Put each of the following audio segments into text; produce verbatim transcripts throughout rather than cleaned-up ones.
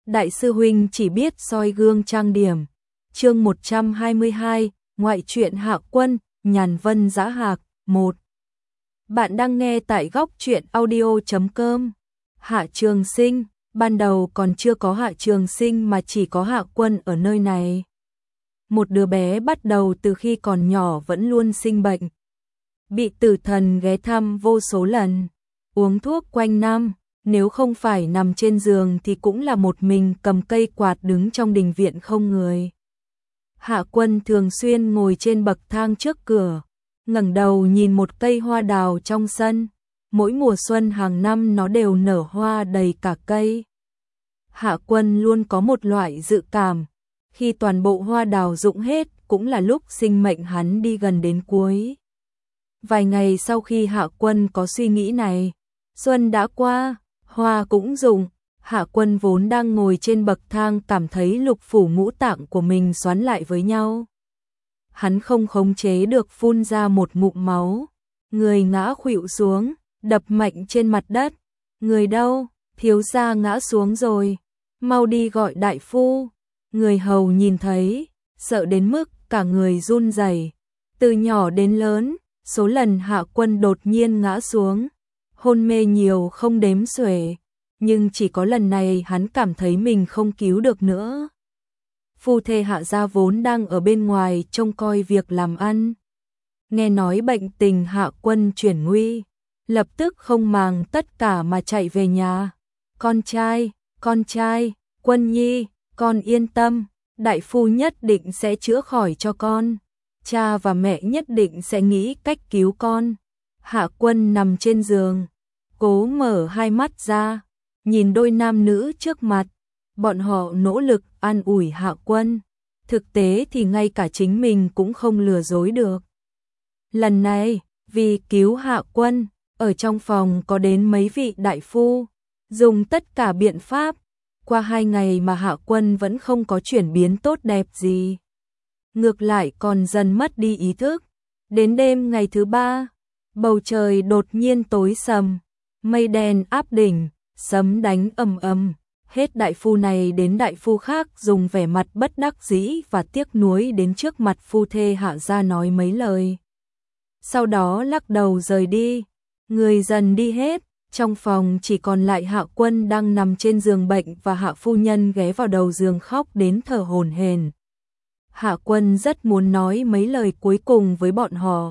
Đại sư huynh chỉ biết soi gương trang điểm. Chương một trăm hai mươi hai, ngoại truyện Hạ Quân, Nhàn Vân Dã Hạc, một. Bạn đang nghe tại góc truyện audio chấm com. Hạ Trường Sinh, ban đầu còn chưa có Hạ Trường Sinh mà chỉ có Hạ Quân ở nơi này. Một đứa bé bắt đầu từ khi còn nhỏ vẫn luôn sinh bệnh. Bị tử thần ghé thăm vô số lần, uống thuốc quanh năm, nếu không phải nằm trên giường thì cũng là một mình cầm cây quạt đứng trong đình viện không người. Hạ Quân thường xuyên ngồi trên bậc thang trước cửa, ngẩng đầu nhìn một cây hoa đào trong sân, mỗi mùa xuân hàng năm nó đều nở hoa đầy cả cây. Hạ Quân luôn có một loại dự cảm, khi toàn bộ hoa đào rụng hết cũng là lúc sinh mệnh hắn đi gần đến cuối. Vài ngày sau khi Hạ Quân có suy nghĩ này, xuân đã qua, hoa cũng rụng. Hạ Quân vốn đang ngồi trên bậc thang cảm thấy lục phủ ngũ tạng của mình xoắn lại với nhau. Hắn không khống chế được phun ra một ngụm máu, người ngã khuỵu xuống, đập mạnh trên mặt đất. Người đâu? Thiếu gia ngã xuống rồi, mau đi gọi đại phu. Người hầu nhìn thấy, sợ đến mức cả người run rẩy. Từ nhỏ đến lớn, số lần Hạ Quân đột nhiên ngã xuống, hôn mê nhiều không đếm xuể, nhưng chỉ có lần này hắn cảm thấy mình không cứu được nữa. Phu thê Hạ gia vốn đang ở bên ngoài trông coi việc làm ăn, nghe nói bệnh tình Hạ Quân chuyển nguy, lập tức không màng tất cả mà chạy về nhà. Con trai, con trai, Quân nhi, con yên tâm, đại phu nhất định sẽ chữa khỏi cho con. Cha và mẹ nhất định sẽ nghĩ cách cứu con. Hạ Quân nằm trên giường, cố mở hai mắt ra, nhìn đôi nam nữ trước mặt. Bọn họ nỗ lực an ủi Hạ Quân, thực tế thì ngay cả chính mình cũng không lừa dối được. Lần này, vì cứu Hạ Quân, ở trong phòng có đến mấy vị đại phu, dùng tất cả biện pháp. Qua hai ngày mà Hạ Quân vẫn không có chuyển biến tốt đẹp gì, ngược lại còn dần mất đi ý thức. Đến đêm ngày thứ ba, bầu trời đột nhiên tối sầm, mây đen áp đỉnh, sấm đánh ầm ầm. Hết đại phu này đến đại phu khác dùng vẻ mặt bất đắc dĩ và tiếc nuối đến trước mặt phu thê Hạ gia nói mấy lời, sau đó lắc đầu rời đi. Người dần đi hết, trong phòng chỉ còn lại Hạ Quân đang nằm trên giường bệnh và Hạ phu nhân ghé vào đầu giường khóc đến thở hổn hển. Hạ Quân rất muốn nói mấy lời cuối cùng với bọn họ.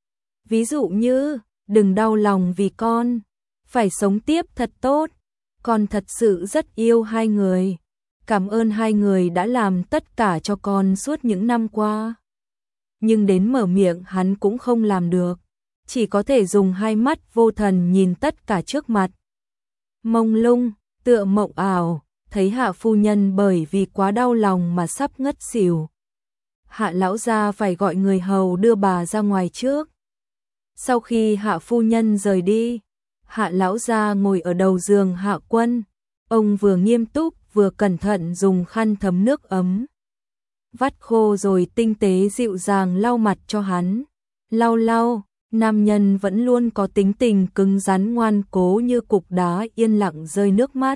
Ví dụ như, đừng đau lòng vì con, phải sống tiếp thật tốt, con thật sự rất yêu hai người. Cảm ơn hai người đã làm tất cả cho con suốt những năm qua. Nhưng đến mở miệng hắn cũng không làm được, chỉ có thể dùng hai mắt vô thần nhìn tất cả trước mặt. Mông lung, tựa mộng ảo, thấy Hạ phu nhân bởi vì quá đau lòng mà sắp ngất xỉu. Hạ lão gia phải gọi người hầu đưa bà ra ngoài trước. Sau khi Hạ phu nhân rời đi, Hạ lão gia ngồi ở đầu giường Hạ Quân, ông vừa nghiêm túc vừa cẩn thận dùng khăn thấm nước ấm, vắt khô rồi tinh tế dịu dàng lau mặt cho hắn. Lau lau, nam nhân vẫn luôn có tính tình cứng rắn ngoan cố như cục đá yên lặng rơi nước mắt.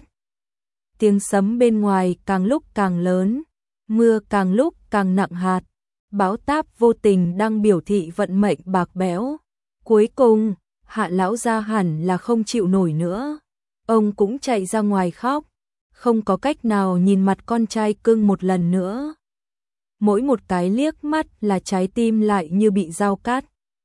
Tiếng sấm bên ngoài càng lúc càng lớn, mưa càng lúc càng nặng hạt, bão táp vô tình đang biểu thị vận mệnh bạc bẽo. Cuối cùng, Hạ lão gia hẳn là không chịu nổi nữa, ông cũng chạy ra ngoài khóc, không có cách nào nhìn mặt con trai cưng một lần nữa. Mỗi một cái liếc mắt là trái tim lại như bị dao cắt.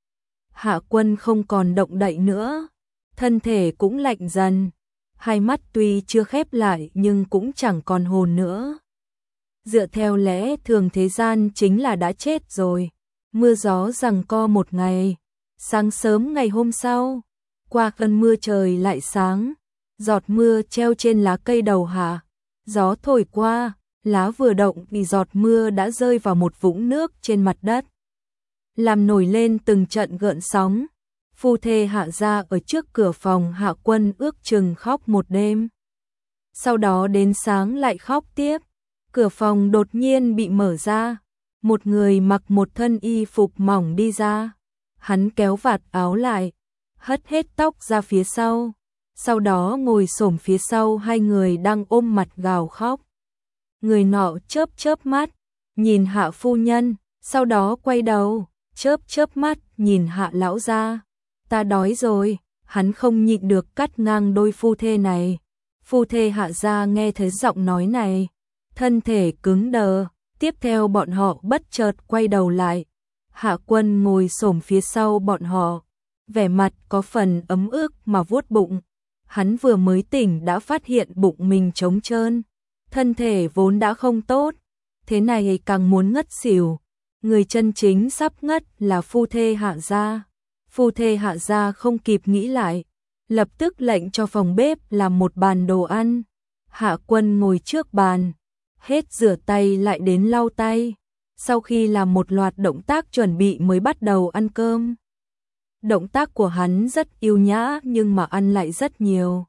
Hạ Quân không còn động đậy nữa, thân thể cũng lạnh dần, hai mắt tuy chưa khép lại nhưng cũng chẳng còn hồn nữa. Dựa theo lẽ thường thế gian chính là đã chết rồi. Mưa gió giằng co một ngày, sáng sớm ngày hôm sau, qua cơn mưa trời lại sáng, giọt mưa treo trên lá cây đầu Hạ. Gió thổi qua, lá vừa động thì giọt mưa đã rơi vào một vũng nước trên mặt đất, làm nổi lên từng trận gợn sóng. Phu thê Hạ gia ở trước cửa phòng Hạ Quân ước chừng khóc một đêm, sau đó đến sáng lại khóc tiếp. Cửa phòng đột nhiên bị mở ra, một người mặc một thân y phục mỏng đi ra. Hắn kéo vạt áo lại, hất hết tóc ra phía sau, sau đó ngồi xổm phía sau hai người đang ôm mặt gào khóc. Người nọ chớp chớp mắt, nhìn Hạ phu nhân, sau đó quay đầu, chớp chớp mắt, nhìn Hạ lão gia. Ta đói rồi, hắn không nhịn được cắt ngang đôi phu thê này. Phu thê Hạ gia nghe thấy giọng nói này, thân thể cứng đờ, tiếp theo bọn họ bất chợt quay đầu lại. Hạ Quân ngồi xổm phía sau bọn họ, vẻ mặt có phần ấm ức mà vuốt bụng. Hắn vừa mới tỉnh đã phát hiện bụng mình trống trơn, thân thể vốn đã không tốt, thế này càng muốn ngất xỉu. Người chân chính sắp ngất là phu thê Hạ gia. Phu thê Hạ gia không kịp nghĩ lại, lập tức lệnh cho phòng bếp làm một bàn đồ ăn. Hạ Quân ngồi trước bàn, hết rửa tay lại đến lau tay, sau khi làm một loạt động tác chuẩn bị mới bắt đầu ăn cơm. Động tác của hắn rất yêu nhã nhưng mà ăn lại rất nhiều.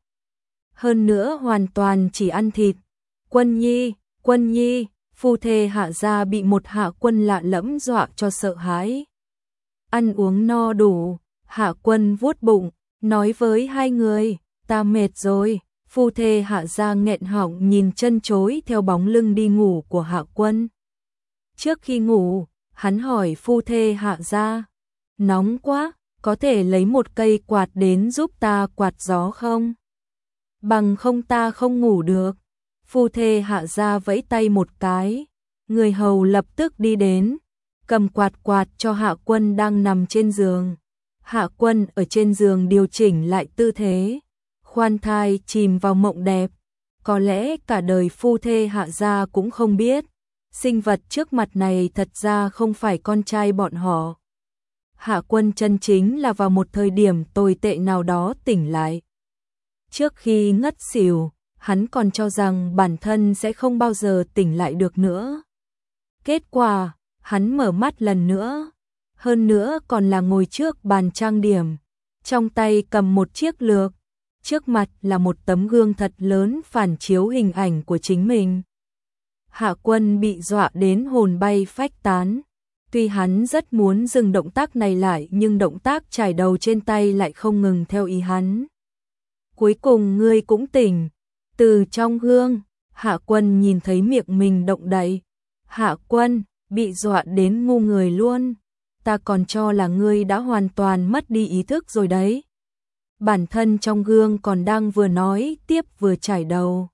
Hơn nữa hoàn toàn chỉ ăn thịt. Quân Nhi, Quân Nhi, phu thê Hạ gia bị một Hạ Quân lạ lẫm dọa cho sợ hãi. Ăn uống no đủ, Hạ Quân vuốt bụng, nói với hai người, ta mệt rồi. Phu thê Hạ gia nghẹn họng nhìn chân chối theo bóng lưng đi ngủ của Hạ Quân. Trước khi ngủ, hắn hỏi phu thê Hạ gia, nóng quá, có thể lấy một cây quạt đến giúp ta quạt gió không? Bằng không ta không ngủ được. Phu thê Hạ gia vẫy tay một cái, người hầu lập tức đi đến, cầm quạt quạt cho Hạ Quân đang nằm trên giường. Hạ Quân ở trên giường điều chỉnh lại tư thế, khoan thai chìm vào mộng đẹp. Có lẽ cả đời phu thê Hạ gia cũng không biết, sinh vật trước mặt này thật ra không phải con trai bọn họ. Hạ Quân chân chính là vào một thời điểm tồi tệ nào đó tỉnh lại. Trước khi ngất xỉu, hắn còn cho rằng bản thân sẽ không bao giờ tỉnh lại được nữa. Kết quả, hắn mở mắt lần nữa, hơn nữa còn là ngồi trước bàn trang điểm, trong tay cầm một chiếc lược, trước mặt là một tấm gương thật lớn phản chiếu hình ảnh của chính mình. Hạ Quân bị dọa đến hồn bay phách tán. Tuy hắn rất muốn dừng động tác này lại nhưng động tác chải đầu trên tay lại không ngừng theo ý hắn. Cuối cùng ngươi cũng tỉnh. Từ trong gương, Hạ Quân nhìn thấy miệng mình động đậy. Hạ Quân, bị dọa đến ngu người luôn. Ta còn cho là ngươi đã hoàn toàn mất đi ý thức rồi đấy. Bản thân trong gương còn đang vừa nói tiếp vừa chải đầu.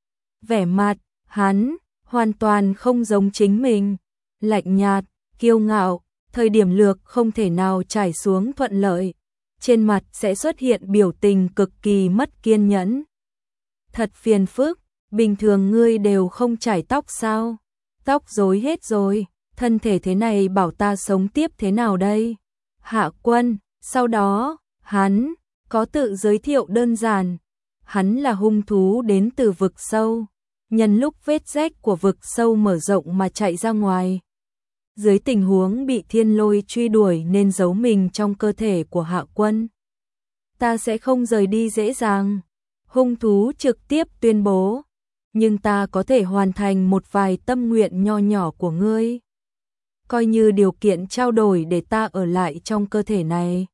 Vẻ mặt, hắn, hoàn toàn không giống chính mình. Lạnh nhạt, kiêu ngạo, thời điểm lược không thể nào trải xuống thuận lợi. Trên mặt sẽ xuất hiện biểu tình cực kỳ mất kiên nhẫn. Thật phiền phức, bình thường ngươi đều không chải tóc sao? Tóc rối hết rồi, thân thể thế này bảo ta sống tiếp thế nào đây? Hạ Quân, sau đó, hắn có tự giới thiệu đơn giản. Hắn là hung thú đến từ vực sâu, nhân lúc vết rách của vực sâu mở rộng mà chạy ra ngoài. Dưới tình huống bị thiên lôi truy đuổi nên giấu mình trong cơ thể của Hạ Quân. Ta sẽ không rời đi dễ dàng. Hung thú trực tiếp tuyên bố. Nhưng ta có thể hoàn thành một vài tâm nguyện nho nhỏ của ngươi. Coi như điều kiện trao đổi để ta ở lại trong cơ thể này.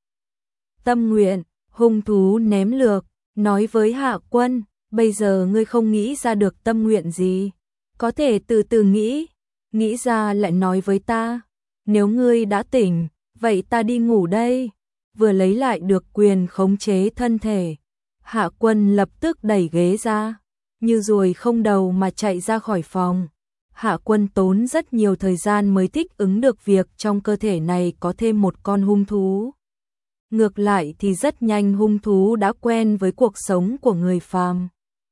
Tâm nguyện, hung thú ném lược, nói với Hạ Quân, bây giờ ngươi không nghĩ ra được tâm nguyện gì. Có thể từ từ nghĩ. Nghĩ ra lại nói với ta, nếu ngươi đã tỉnh, vậy ta đi ngủ đây. Vừa lấy lại được quyền khống chế thân thể, Hạ Quân lập tức đẩy ghế ra, như ruồi không đầu mà chạy ra khỏi phòng. Hạ Quân tốn rất nhiều thời gian mới thích ứng được việc trong cơ thể này có thêm một con hung thú. Ngược lại thì rất nhanh hung thú đã quen với cuộc sống của người phàm.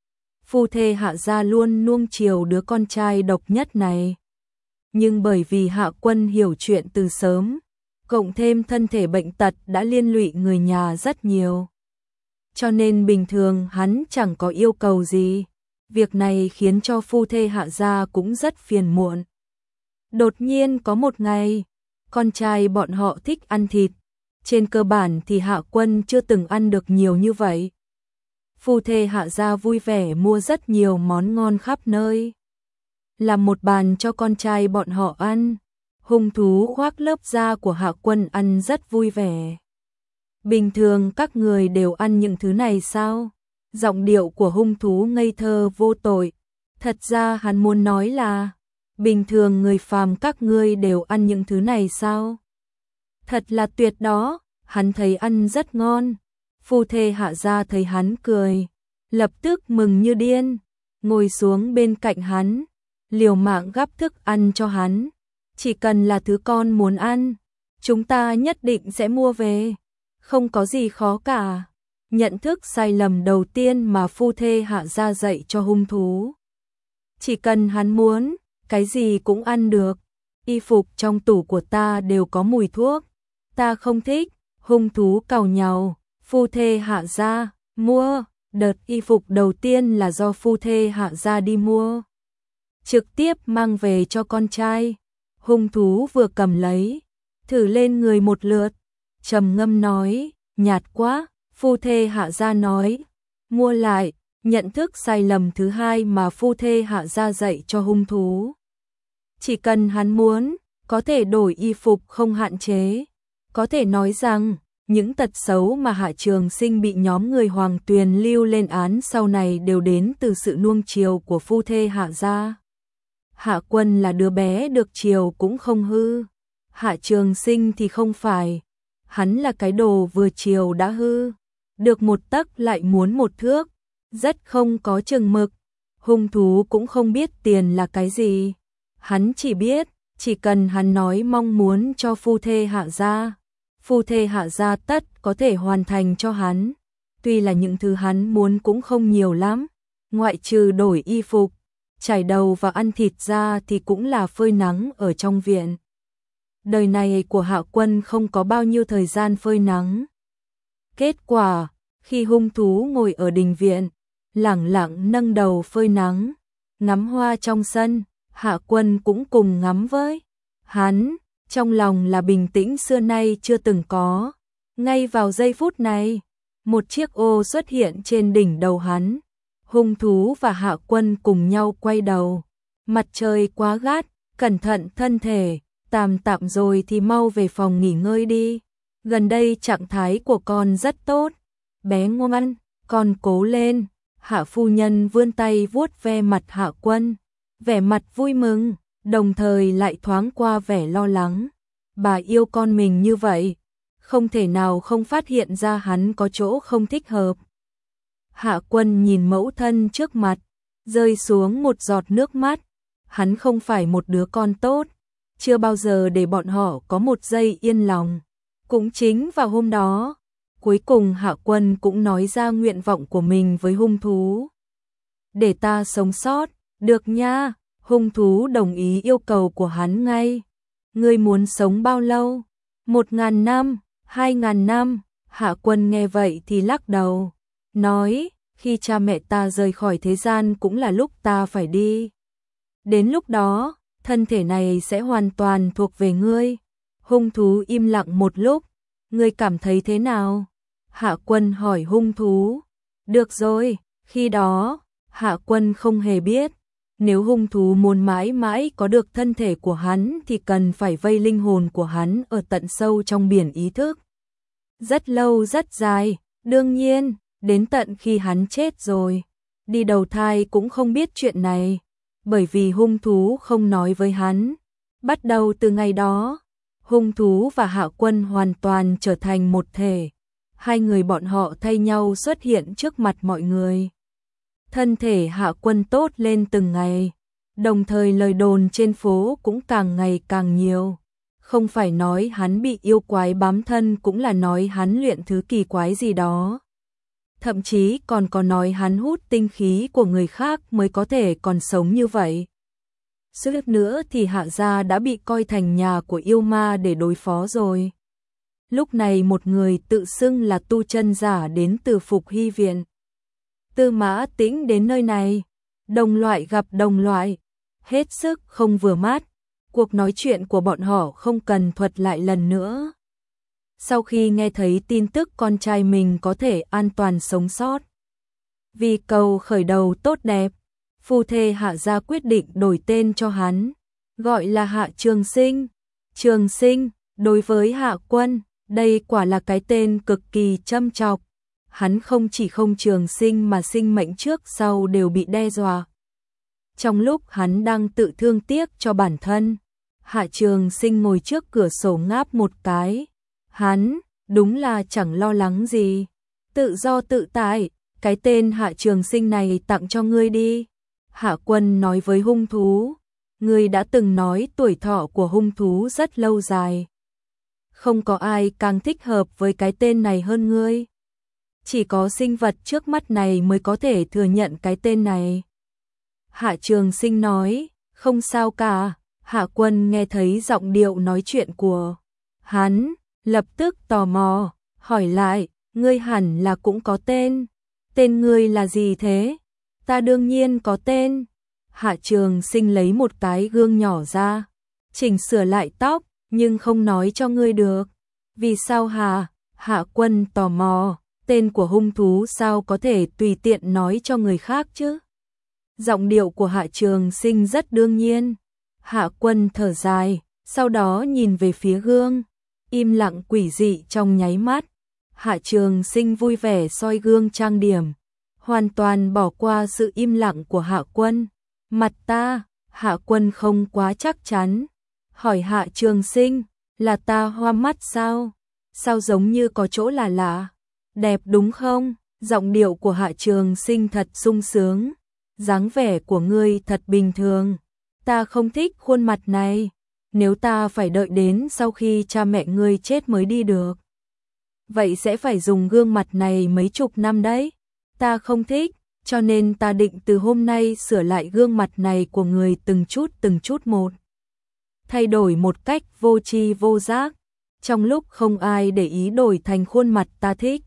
Phu thê Hạ gia luôn nuông chiều đứa con trai độc nhất này. Nhưng bởi vì Hạ Quân hiểu chuyện từ sớm, cộng thêm thân thể bệnh tật đã liên lụy người nhà rất nhiều. Cho nên bình thường hắn chẳng có yêu cầu gì. Việc này khiến cho phu thê Hạ gia cũng rất phiền muộn. Đột nhiên có một ngày, con trai bọn họ thích ăn thịt. Trên cơ bản thì Hạ Quân chưa từng ăn được nhiều như vậy. Phu thê Hạ gia vui vẻ mua rất nhiều món ngon khắp nơi. Làm một bàn cho con trai bọn họ ăn. Hung thú khoác lớp da của Hạ Quân ăn rất vui vẻ. Bình thường các người đều ăn những thứ này sao? Giọng điệu của hung thú ngây thơ vô tội. Thật ra hắn muốn nói là, bình thường người phàm các ngươi đều ăn những thứ này sao? Thật là tuyệt đó, hắn thấy ăn rất ngon. Phu thê Hạ gia thấy hắn cười, lập tức mừng như điên, ngồi xuống bên cạnh hắn, liều mạng gắp thức ăn cho hắn. Chỉ cần là thứ con muốn ăn, chúng ta nhất định sẽ mua về, không có gì khó cả. Nhận thức sai lầm đầu tiên mà phu thê Hạ gia dạy cho hung thú. Chỉ cần hắn muốn, cái gì cũng ăn được. Y phục trong tủ của ta đều có mùi thuốc, ta không thích. Hung thú càu nhàu, phu thê Hạ gia mua. Đợt y phục đầu tiên là do phu thê Hạ gia đi mua, trực tiếp mang về cho con trai. Hung thú vừa cầm lấy, thử lên người một lượt, trầm ngâm nói, nhạt quá. Phu thê Hạ gia nói, mua lại. Nhận thức sai lầm thứ hai mà phu thê Hạ gia dạy cho hung thú. Chỉ cần hắn muốn, có thể đổi y phục không hạn chế. Có thể nói rằng, những tật xấu mà Hạ Trường Sinh bị nhóm người Hoàng Tuyền lưu lên án sau này đều đến từ sự nuông chiều của phu thê Hạ gia. Hạ Quân là đứa bé được chiều cũng không hư, Hạ Trường Sinh thì không phải. Hắn là cái đồ vừa chiều đã hư, được một tấc lại muốn một thước, rất không có chừng mực. Hung thú cũng không biết tiền là cái gì, hắn chỉ biết, chỉ cần hắn nói mong muốn cho phu thê Hạ gia, phu thê Hạ gia tất có thể hoàn thành cho hắn. Tuy là những thứ hắn muốn cũng không nhiều lắm, ngoại trừ đổi y phục, chải đầu và ăn thịt ra thì cũng là phơi nắng ở trong viện. Đời này của Hạ Quân không có bao nhiêu thời gian phơi nắng. Kết quả, khi hung thú ngồi ở đình viện, lẳng lặng nâng đầu phơi nắng, ngắm hoa trong sân, Hạ Quân cũng cùng ngắm với hắn, trong lòng là bình tĩnh xưa nay chưa từng có. Ngay vào giây phút này, một chiếc ô xuất hiện trên đỉnh đầu hắn. Hung thú và Hạ Quân cùng nhau quay đầu. Mặt trời quá gắt, cẩn thận thân thể, tạm tạm rồi thì mau về phòng nghỉ ngơi đi. Gần đây trạng thái của con rất tốt, bé ngoan, con cố lên. Hạ phu nhân vươn tay vuốt ve mặt Hạ Quân, vẻ mặt vui mừng, đồng thời lại thoáng qua vẻ lo lắng. Bà yêu con mình như vậy, không thể nào không phát hiện ra hắn có chỗ không thích hợp. Hạ Quân nhìn mẫu thân trước mặt, rơi xuống một giọt nước mắt. Hắn không phải một đứa con tốt, chưa bao giờ để bọn họ có một giây yên lòng. Cũng chính vào hôm đó, cuối cùng Hạ Quân cũng nói ra nguyện vọng của mình với hung thú. Để ta sống sót, được nha. Hung thú đồng ý yêu cầu của hắn ngay. Ngươi muốn sống bao lâu? Một ngàn năm, hai ngàn năm. Hạ Quân nghe vậy thì lắc đầu, nói, khi cha mẹ ta rời khỏi thế gian cũng là lúc ta phải đi. Đến lúc đó, thân thể này sẽ hoàn toàn thuộc về ngươi. Hung thú im lặng một lúc, ngươi cảm thấy thế nào? Hạ Quân hỏi hung thú. Được rồi, khi đó, Hạ Quân không hề biết, nếu hung thú muốn mãi mãi có được thân thể của hắn thì cần phải vây linh hồn của hắn ở tận sâu trong biển ý thức. Rất lâu rất dài, đương nhiên, đến tận khi hắn chết rồi, đi đầu thai cũng không biết chuyện này, bởi vì hung thú không nói với hắn. Bắt đầu từ ngày đó, hung thú và Hạ Quân hoàn toàn trở thành một thể. Hai người bọn họ thay nhau xuất hiện trước mặt mọi người. Thân thể Hạ Quân tốt lên từng ngày, đồng thời lời đồn trên phố cũng càng ngày càng nhiều. Không phải nói hắn bị yêu quái bám thân, cũng là nói hắn luyện thứ kỳ quái gì đó. Thậm chí còn có nói hắn hút tinh khí của người khác mới có thể còn sống như vậy. Suýt nữa thì Hạ gia đã bị coi thành nhà của yêu ma để đối phó rồi. Lúc này một người tự xưng là tu chân giả đến từ Phục Hy Viện. Tư Mã Tĩnh đến nơi này, đồng loại gặp đồng loại, hết sức không vừa mắt. Cuộc nói chuyện của bọn họ không cần thuật lại lần nữa. Sau khi nghe thấy tin tức con trai mình có thể an toàn sống sót, vì cầu khởi đầu tốt đẹp, phu thê Hạ gia quyết định đổi tên cho hắn, gọi là Hạ Trường Sinh. Trường Sinh, đối với Hạ Quân, đây quả là cái tên cực kỳ châm chọc. hắn không chỉ không trường sinh mà sinh mệnh trước sau đều bị đe dọa. Trong lúc hắn đang tự thương tiếc cho bản thân, Hạ Trường Sinh ngồi trước cửa sổ ngáp một cái. Hắn, đúng là chẳng lo lắng gì. Tự do tự tại, cái tên Hạ Trường Sinh này tặng cho ngươi đi. Hạ Quân nói với hung thú. Ngươi đã từng nói tuổi thọ của hung thú rất lâu dài. Không có ai càng thích hợp với cái tên này hơn ngươi. Chỉ có sinh vật trước mắt này mới có thể thừa nhận cái tên này. Hạ Trường Sinh nói, không sao cả. Hạ Quân nghe thấy giọng điệu nói chuyện của hắn, lập tức tò mò, hỏi lại, ngươi hẳn là cũng có tên. Tên ngươi là gì thế? Ta đương nhiên có tên. Hạ Trường Sinh lấy một cái gương nhỏ ra, chỉnh sửa lại tóc, nhưng không nói cho ngươi được. Vì sao hả? Hạ Quân tò mò, tên của hung thú sao có thể tùy tiện nói cho người khác chứ? Giọng điệu của Hạ Trường Sinh rất đương nhiên. Hạ Quân thở dài, sau đó nhìn về phía gương, im lặng quỷ dị trong nháy mắt. Hạ Trường Sinh vui vẻ soi gương trang điểm, hoàn toàn bỏ qua sự im lặng của Hạ Quân. Mặt ta, Hạ Quân không quá chắc chắn, hỏi Hạ Trường Sinh, là ta hoa mắt sao? Sao giống như có chỗ là lạ? Đẹp đúng không? Giọng điệu của Hạ Trường Sinh thật sung sướng, dáng vẻ của ngươi thật bình thường. Ta không thích khuôn mặt này, nếu ta phải đợi đến sau khi cha mẹ ngươi chết mới đi được. Vậy sẽ phải dùng gương mặt này mấy chục năm đấy. Ta không thích, cho nên ta định từ hôm nay sửa lại gương mặt này của người từng chút từng chút một. Thay đổi một cách vô tri vô giác, trong lúc không ai để ý đổi thành khuôn mặt ta thích.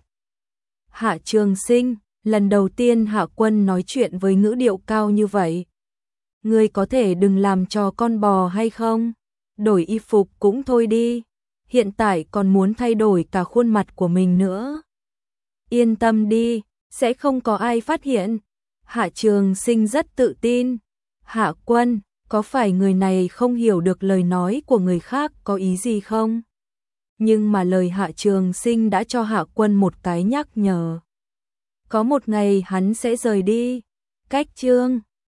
Hạ Trường Sinh, lần đầu tiên Hạ Quân nói chuyện với ngữ điệu cao như vậy. Ngươi có thể đừng làm trò con bò hay không? Đổi y phục cũng thôi đi. Hiện tại còn muốn thay đổi cả khuôn mặt của mình nữa. Yên tâm đi, sẽ không có ai phát hiện. Hạ Trường Sinh rất tự tin. Hạ Quân, có phải người này không hiểu được lời nói của người khác có ý gì không? Nhưng mà lời Hạ Trường Sinh đã cho Hạ Quân một cái nhắc nhở. Có một ngày hắn sẽ rời đi. Cách chương